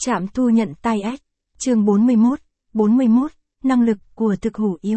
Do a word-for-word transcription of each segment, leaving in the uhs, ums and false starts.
Trạm thu nhận tai ách. Chương bốn mươi mốt, bốn mươi mốt, năng lực của thực hủ yêu.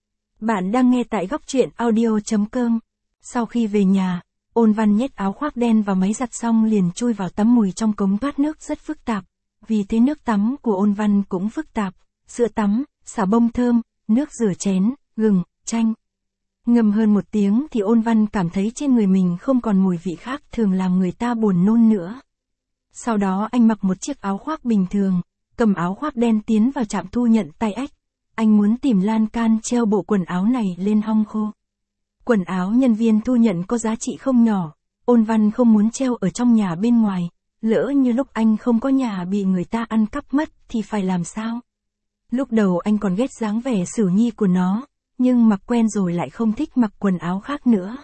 Bạn đang nghe tại góc truyện audio chấm com. Sau khi về nhà, Ôn Văn nhét áo khoác đen vào máy giặt xong liền chui vào tắm. Mùi trong cống thoát nước rất phức tạp, vì thế nước tắm của Ôn Văn cũng phức tạp, sữa tắm, xà bông thơm, nước rửa chén, gừng, chanh. Ngâm hơn một tiếng thì Ôn Văn cảm thấy trên người mình không còn mùi vị khác thường làm người ta buồn nôn nữa. Sau đó anh mặc một chiếc áo khoác bình thường, cầm áo khoác đen tiến vào trạm thu nhận tai ách. Anh muốn tìm lan can treo bộ quần áo này lên hong khô. Quần áo nhân viên thu nhận có giá trị không nhỏ, Ôn Văn không muốn treo ở trong nhà bên ngoài, lỡ như lúc anh không có nhà bị người ta ăn cắp mất thì phải làm sao? Lúc đầu anh còn ghét dáng vẻ xỉu nhi của nó, nhưng mặc quen rồi lại không thích mặc quần áo khác nữa.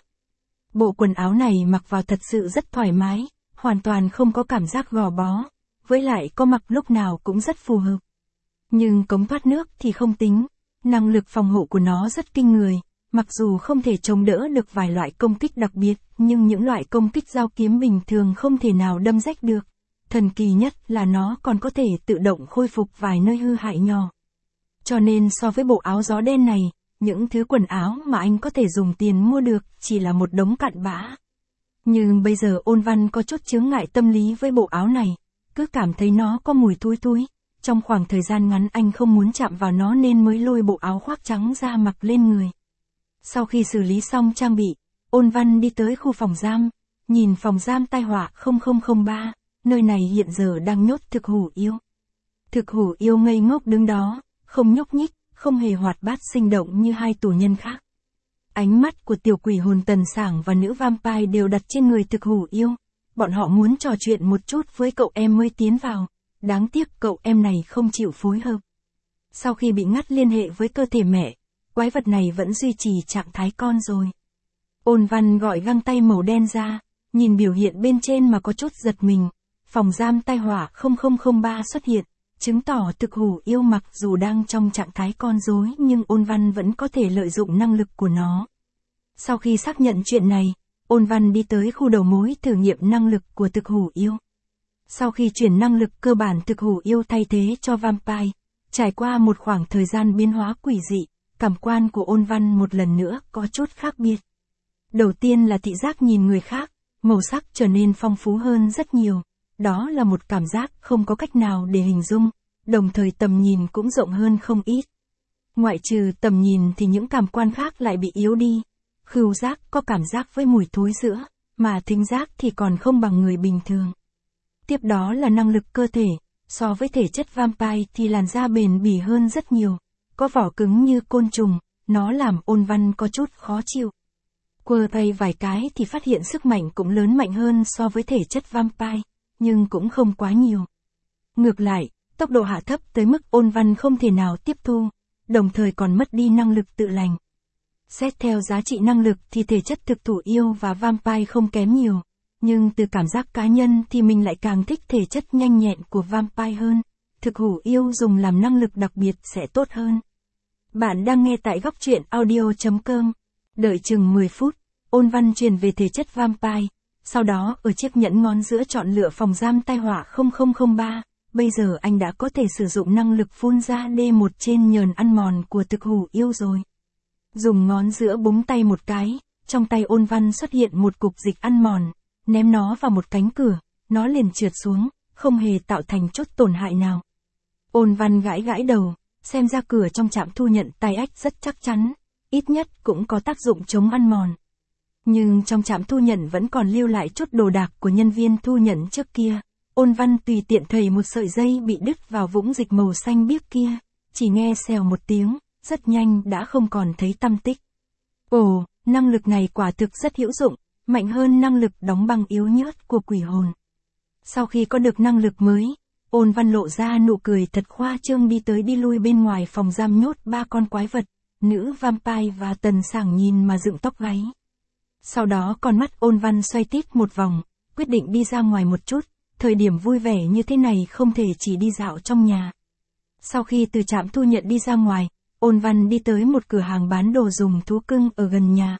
Bộ quần áo này mặc vào thật sự rất thoải mái, hoàn toàn không có cảm giác gò bó, với lại có mặc lúc nào cũng rất phù hợp. Nhưng cống thoát nước thì không tính, năng lực phòng hộ của nó rất kinh người, mặc dù không thể chống đỡ được vài loại công kích đặc biệt, nhưng những loại công kích dao kiếm bình thường không thể nào đâm rách được. Thần kỳ nhất là nó còn có thể tự động khôi phục vài nơi hư hại nhỏ. Cho nên so với bộ áo gió đen này, những thứ quần áo mà anh có thể dùng tiền mua được chỉ là một đống cặn bã. Nhưng bây giờ Ôn Văn có chút chướng ngại tâm lý với bộ áo này, cứ cảm thấy nó có mùi thối thối. Trong khoảng thời gian ngắn anh không muốn chạm vào nó nên mới lôi bộ áo khoác trắng ra mặc lên người. Sau khi xử lý xong trang bị, Ôn Văn đi tới khu phòng giam, nhìn phòng giam tai họa không không không ba, nơi này hiện giờ đang nhốt thực hủ yêu. Thực hủ yêu ngây ngốc đứng đó, không nhúc nhích, không hề hoạt bát sinh động như hai tù nhân khác. Ánh mắt của tiểu quỷ hồn Tần Sảng và nữ vampire đều đặt trên người thực hủ yêu. Bọn họ muốn trò chuyện một chút với cậu em mới tiến vào. Đáng tiếc cậu em này không chịu phối hợp. Sau khi bị ngắt liên hệ với cơ thể mẹ, quái vật này vẫn duy trì trạng thái con rồi. Ôn Văn gọi găng tay màu đen ra, nhìn biểu hiện bên trên mà có chút giật mình. Phòng giam tai họa không không không ba xuất hiện, chứng tỏ thực hủ yêu mặc dù đang trong trạng thái con rối nhưng Ôn Văn vẫn có thể lợi dụng năng lực của nó. Sau khi xác nhận chuyện này, Ôn Văn đi tới khu đầu mối thử nghiệm năng lực của thực hủ yêu. Sau khi chuyển năng lực cơ bản thực hủ yêu thay thế cho vampire, trải qua một khoảng thời gian biến hóa quỷ dị, cảm quan của Ôn Văn một lần nữa có chút khác biệt. Đầu tiên là thị giác nhìn người khác, màu sắc trở nên phong phú hơn rất nhiều. Đó là một cảm giác không có cách nào để hình dung, đồng thời tầm nhìn cũng rộng hơn không ít. Ngoại trừ tầm nhìn thì những cảm quan khác lại bị yếu đi. Khứu giác có cảm giác với mùi thối rữa, mà thính giác thì còn không bằng người bình thường. Tiếp đó là năng lực cơ thể, so với thể chất vampire thì làn da bền bỉ hơn rất nhiều, có vỏ cứng như côn trùng, nó làm Ôn Văn có chút khó chịu. Quơ tay vài cái thì phát hiện sức mạnh cũng lớn mạnh hơn so với thể chất vampire, nhưng cũng không quá nhiều. Ngược lại, tốc độ hạ thấp tới mức Ôn Văn không thể nào tiếp thu, đồng thời còn mất đi năng lực tự lành. Xét theo giá trị năng lực thì thể chất thực thủ yêu và vampire không kém nhiều, nhưng từ cảm giác cá nhân thì mình lại càng thích thể chất nhanh nhẹn của vampire hơn. Thực hủ yêu dùng làm năng lực đặc biệt sẽ tốt hơn. Bạn đang nghe tại góc truyện audio chấm com. Đợi chừng mười phút, Ôn Văn truyền về thể chất vampire, sau đó ở chiếc nhẫn ngón giữa chọn lựa phòng giam tai họa không không không ba, bây giờ anh đã có thể sử dụng năng lực phun ra D một trên nhờn ăn mòn của thực hủ yêu rồi. Dùng ngón giữa búng tay một cái, trong tay Ôn Văn xuất hiện một cục dịch ăn mòn, ném nó vào một cánh cửa, nó liền trượt xuống, không hề tạo thành chút tổn hại nào. Ôn Văn gãi gãi đầu, xem ra cửa trong trạm thu nhận tai ách rất chắc chắn, ít nhất cũng có tác dụng chống ăn mòn. Nhưng trong trạm thu nhận vẫn còn lưu lại chút đồ đạc của nhân viên thu nhận trước kia. Ôn Văn tùy tiện thầy một sợi dây bị đứt vào vũng dịch màu xanh biếc kia, chỉ nghe xèo một tiếng, rất nhanh đã không còn thấy tăm tích. Ồ, năng lực này quả thực rất hữu dụng, mạnh hơn năng lực đóng băng yếu nhớt của quỷ hồn. Sau khi có được năng lực mới, Ôn Văn lộ ra nụ cười thật khoa trương đi tới đi lui bên ngoài phòng giam nhốt ba con quái vật, nữ vampire và Tần Sảng nhìn mà dựng tóc gáy. Sau đó con mắt Ôn Văn xoay tít một vòng, quyết định đi ra ngoài một chút, thời điểm vui vẻ như thế này không thể chỉ đi dạo trong nhà. Sau khi từ trạm thu nhận đi ra ngoài, Ôn Văn đi tới một cửa hàng bán đồ dùng thú cưng ở gần nhà.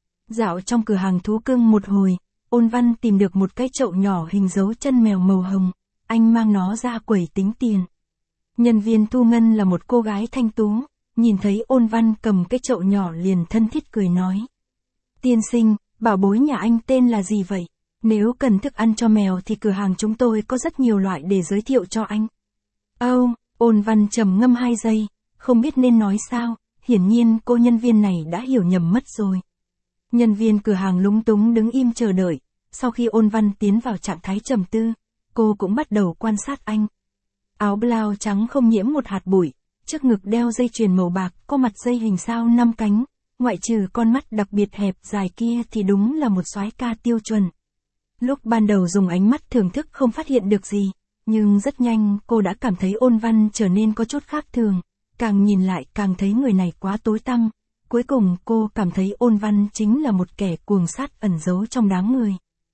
Dạo trong cửa hàng thú cưng một hồi, Ôn Văn tìm được một cái chậu nhỏ hình dấu chân mèo màu hồng. anh mang nó ra quầy tính tiền. Nhân viên thu ngân là một cô gái thanh tú, nhìn thấy Ôn Văn cầm cái chậu nhỏ liền thân thiết cười nói. Tiên sinh, bảo bối nhà anh tên là gì vậy? Nếu cần thức ăn cho mèo thì cửa hàng chúng tôi có rất nhiều loại để giới thiệu cho anh. Âu, oh, Ôn Văn trầm ngâm hai giây, không biết nên nói sao, hiển nhiên cô nhân viên này đã hiểu nhầm mất rồi. Nhân viên cửa hàng lúng túng đứng im chờ đợi, sau khi Ôn Văn tiến vào trạng thái trầm tư, cô cũng bắt đầu quan sát anh. Áo blau trắng không nhiễm một hạt bụi, trước ngực đeo dây chuyền màu bạc, có mặt dây hình sao năm cánh, ngoại trừ con mắt đặc biệt hẹp dài kia thì đúng là một soái ca tiêu chuẩn. Lúc ban đầu dùng ánh mắt thưởng thức không phát hiện được gì, nhưng rất nhanh cô đã cảm thấy Ôn Văn trở nên có chút khác thường, càng nhìn lại càng thấy người này quá tối tăm. Cuối cùng cô cảm thấy Ôn Văn chính là một kẻ cuồng sát ẩn giấu trong đám người.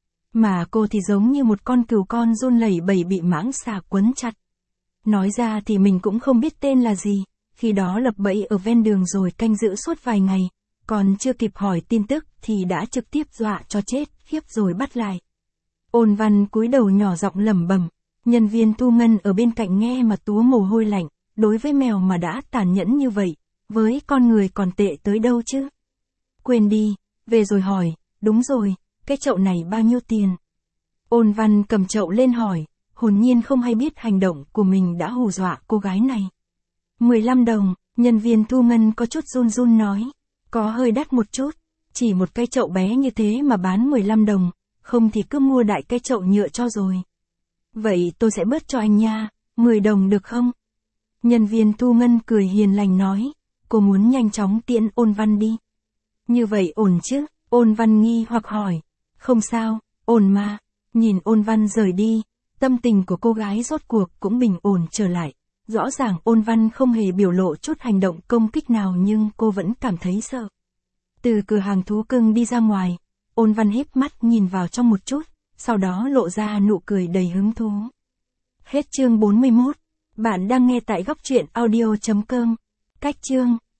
Mà cô thì giống như một con cừu con run lẩy bẩy bị mãng xà quấn chặt. Nói ra thì mình cũng không biết tên là gì, khi đó lập bẫy ở ven đường rồi canh giữ suốt vài ngày, còn chưa kịp hỏi tin tức thì đã trực tiếp dọa cho chết, khiếp rồi bắt lại. Ôn Văn cúi đầu nhỏ giọng lẩm bẩm, nhân viên thu ngân ở bên cạnh nghe mà túa mồ hôi lạnh, đối với mèo mà đã tàn nhẫn như vậy, với con người còn tệ tới đâu chứ. Quên đi, về rồi hỏi, đúng rồi, cái chậu này bao nhiêu tiền? Ôn Văn cầm chậu lên hỏi, hồn nhiên không hay biết hành động của mình đã hù dọa cô gái này. mười lăm đồng, nhân viên thu ngân có chút run run nói, có hơi đắt một chút, chỉ một cái chậu bé như thế mà bán mười lăm đồng, không thì cứ mua đại cái chậu nhựa cho rồi. Vậy tôi sẽ bớt cho anh nha, mười đồng được không? Nhân viên thu ngân cười hiền lành nói, cô muốn nhanh chóng tiễn Ôn Văn đi. Như vậy ổn chứ? Ôn Văn nghi hoặc hỏi. Không sao, ổn mà. Nhìn Ôn Văn rời đi, tâm tình của cô gái rốt cuộc cũng bình ổn trở lại. Rõ ràng Ôn Văn không hề biểu lộ chút hành động công kích nào nhưng cô vẫn cảm thấy sợ. Từ cửa hàng thú cưng đi ra ngoài, Ôn Văn híp mắt nhìn vào trong một chút, sau đó lộ ra nụ cười đầy hứng thú. Hết chương bốn mươi mốt. Bạn đang nghe tại góc truyện audio chấm com. Cách chương